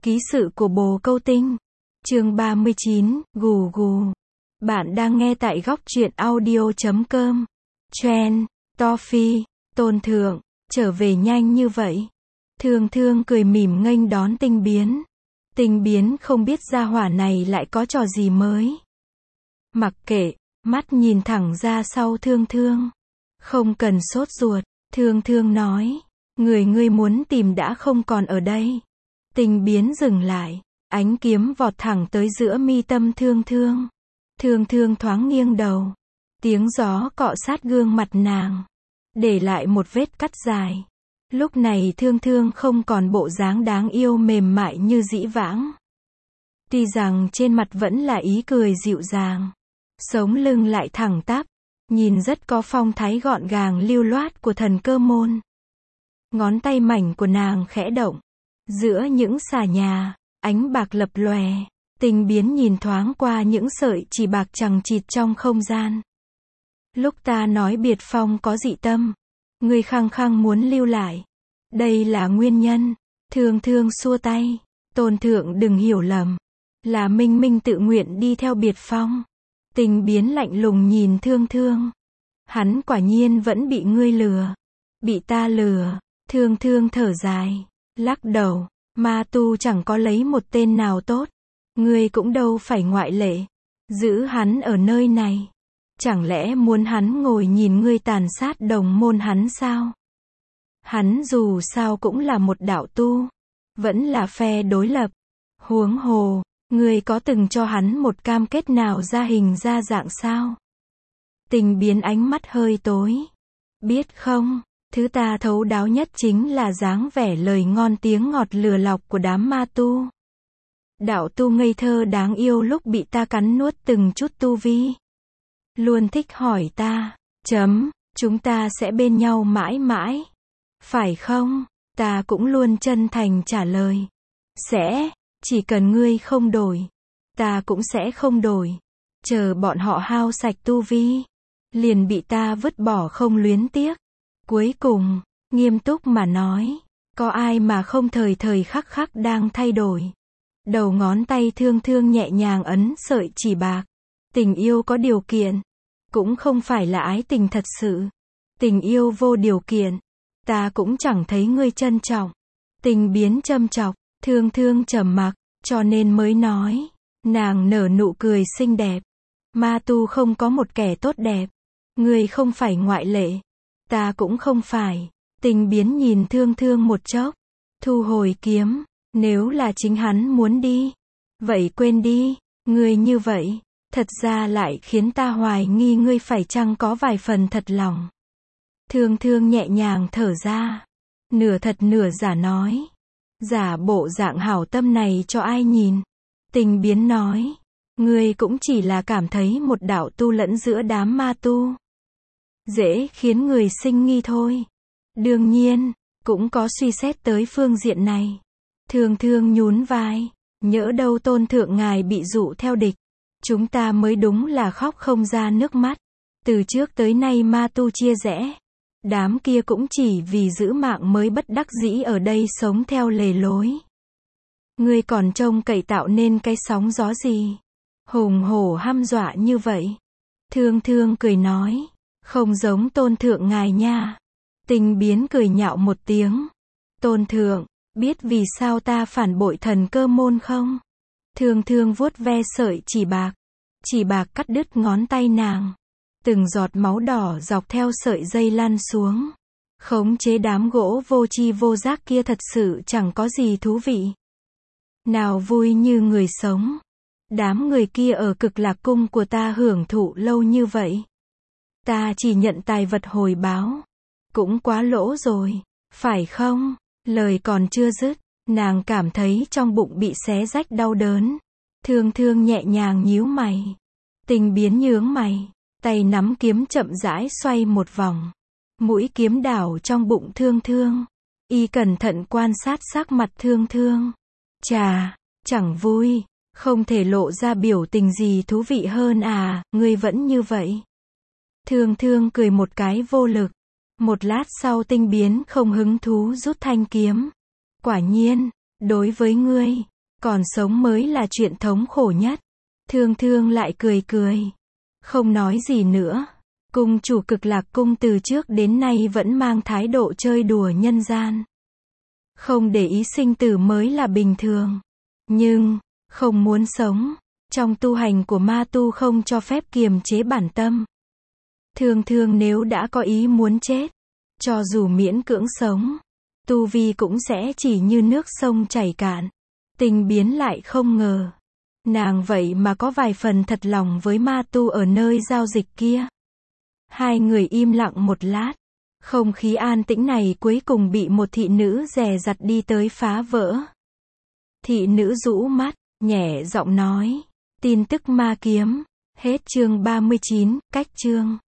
Ký sự của Bồ Câu Tinh. Chương 39, gù gù. Bạn đang nghe tại góc truyện audio.com. Trend, Toffee, Tôn Thượng, trở về nhanh như vậy. Thương Thương cười mỉm nghênh đón Tinh Biến. Tinh Biến không biết gia hỏa này lại có trò gì mới. Mặc kệ, mắt nhìn thẳng ra sau Thương Thương. Không cần sốt ruột, Thương Thương nói. Người ngươi muốn tìm đã không còn ở đây. Tinh Biến dừng lại, ánh kiếm vọt thẳng tới giữa mi tâm Thương Thương. Thương Thương thoáng nghiêng đầu. Tiếng gió cọ sát gương mặt nàng, để lại một vết cắt dài. Lúc này Thương Thương không còn bộ dáng đáng yêu mềm mại như dĩ vãng. Tuy rằng trên mặt vẫn là ý cười dịu dàng, sống lưng lại thẳng tắp, nhìn rất có phong thái gọn gàng lưu loát của thần cơ môn. Ngón tay mảnh của nàng khẽ động, giữa những xà nhà, ánh bạc lập lòe. Tinh Biến nhìn thoáng qua những sợi chỉ bạc chằng chịt trong không gian. Lúc ta nói biệt phong có dị tâm, ngươi khăng khăng muốn lưu lại. Đây là nguyên nhân. Thương Thương xua tay. Tôn Thượng đừng hiểu lầm. Là Minh Minh tự nguyện đi theo biệt phong. Tinh Biến lạnh lùng nhìn Thương Thương. Hắn quả nhiên vẫn bị ngươi lừa. Bị ta lừa. Thương Thương thở dài, lắc đầu. Ma tu chẳng có lấy một tên nào tốt. Ngươi cũng đâu phải ngoại lệ. Giữ hắn ở nơi này. Chẳng lẽ muốn hắn ngồi nhìn ngươi tàn sát đồng môn hắn sao? Hắn dù sao cũng là một đạo tu. Vẫn là phe đối lập. Huống hồ, ngươi có từng cho hắn một cam kết nào ra hình ra dạng sao? Tinh Biến ánh mắt hơi tối. Biết không, thứ ta thấu đáo nhất chính là dáng vẻ lời ngon tiếng ngọt lừa lọc của đám ma tu. Đạo tu ngây thơ đáng yêu lúc bị ta cắn nuốt từng chút tu vi. Luôn thích hỏi ta, chúng ta sẽ bên nhau mãi mãi. Phải không? Ta cũng luôn chân thành trả lời. Sẽ, chỉ cần ngươi không đổi. Ta cũng sẽ không đổi. Chờ bọn họ hao sạch tu vi. Liền bị ta vứt bỏ không luyến tiếc. Cuối cùng, nghiêm túc mà nói. Có ai mà không thời thời khắc khắc đang thay đổi. Đầu ngón tay Thương Thương nhẹ nhàng ấn sợi chỉ bạc. Tình yêu có điều kiện. Cũng không phải là ái tình thật sự. Tình yêu vô điều kiện. Ta cũng chẳng thấy ngươi trân trọng. Tinh Biến châm chọc. Thương Thương trầm mặc, cho nên mới nói. Nàng nở nụ cười xinh đẹp. Ma tu không có một kẻ tốt đẹp. Ngươi không phải ngoại lệ. Ta cũng không phải. Tinh Biến nhìn Thương Thương một chốc. Thu hồi kiếm. Nếu là chính hắn muốn đi, vậy quên đi. Ngươi như vậy, thật ra lại khiến ta hoài nghi ngươi phải chăng có vài phần thật lòng. Thương Thương nhẹ nhàng thở ra. Nửa thật nửa giả nói. Giả bộ dạng hảo tâm này cho ai nhìn. Tinh Biến nói. Ngươi cũng chỉ là cảm thấy một đạo tu lẫn giữa đám ma tu. Dễ khiến người sinh nghi thôi. Đương nhiên, cũng có suy xét tới phương diện này. Thương Thương nhún vai. Nhỡ đâu Tôn Thượng ngài bị dụ theo địch. Chúng ta mới đúng là khóc không ra nước mắt. Từ trước tới nay ma tu chia rẽ. Đám kia cũng chỉ vì giữ mạng mới bất đắc dĩ ở đây sống theo lề lối. Ngươi còn trông cậy tạo nên cái sóng gió gì? Hùng hổ hăm dọa như vậy. Thương Thương cười nói. Không giống Tôn Thượng ngài nha. Tinh Biến cười nhạo một tiếng. Tôn Thượng, biết vì sao ta phản bội thần cơ môn không? Thương Thương vuốt ve sợi chỉ bạc. Chỉ bạc cắt đứt ngón tay nàng. Từng giọt máu đỏ dọc theo sợi dây lăn xuống. Khống chế đám gỗ vô tri vô giác kia thật sự chẳng có gì thú vị. Nào vui như người sống. Đám người kia ở Cực Lạc cung của ta hưởng thụ lâu như vậy. Ta chỉ nhận tài vật hồi báo. Cũng quá lỗ rồi, phải không? Lời còn chưa dứt, nàng cảm thấy trong bụng bị xé rách đau đớn. Thương Thương nhẹ nhàng nhíu mày. Tinh Biến nhướng mày, tay nắm kiếm chậm rãi xoay một vòng. Mũi kiếm đảo trong bụng Thương Thương. Y cẩn thận quan sát sắc mặt Thương Thương. Chà, chẳng vui, không thể lộ ra biểu tình gì thú vị hơn à, ngươi vẫn như vậy. Thương Thương cười một cái vô lực. Một lát sau Tinh Biến không hứng thú rút thanh kiếm. Quả nhiên, đối với ngươi, Còn sống mới là chuyện thống khổ nhất. Thương Thương lại cười cười. Không nói gì nữa. Cung chủ Cực Lạc cung từ trước đến nay vẫn mang thái độ chơi đùa nhân gian. Không để ý sinh tử mới là bình thường. Nhưng, không muốn sống. Trong tu hành của ma tu không cho phép kiềm chế bản tâm. Thương Thương nếu đã có ý muốn chết, cho dù miễn cưỡng sống, tu vi cũng sẽ chỉ như nước sông chảy cạn. Tình biến lại không ngờ. Nàng vậy mà có vài phần thật lòng với ma tu ở nơi giao dịch kia. Hai người im lặng một lát. Không khí an tĩnh này cuối cùng bị một thị nữ dè dặt đi tới phá vỡ. Thị nữ rũ mắt, nhẹ giọng nói. Tin tức ma kiếm. Hết chương 39, cách chương.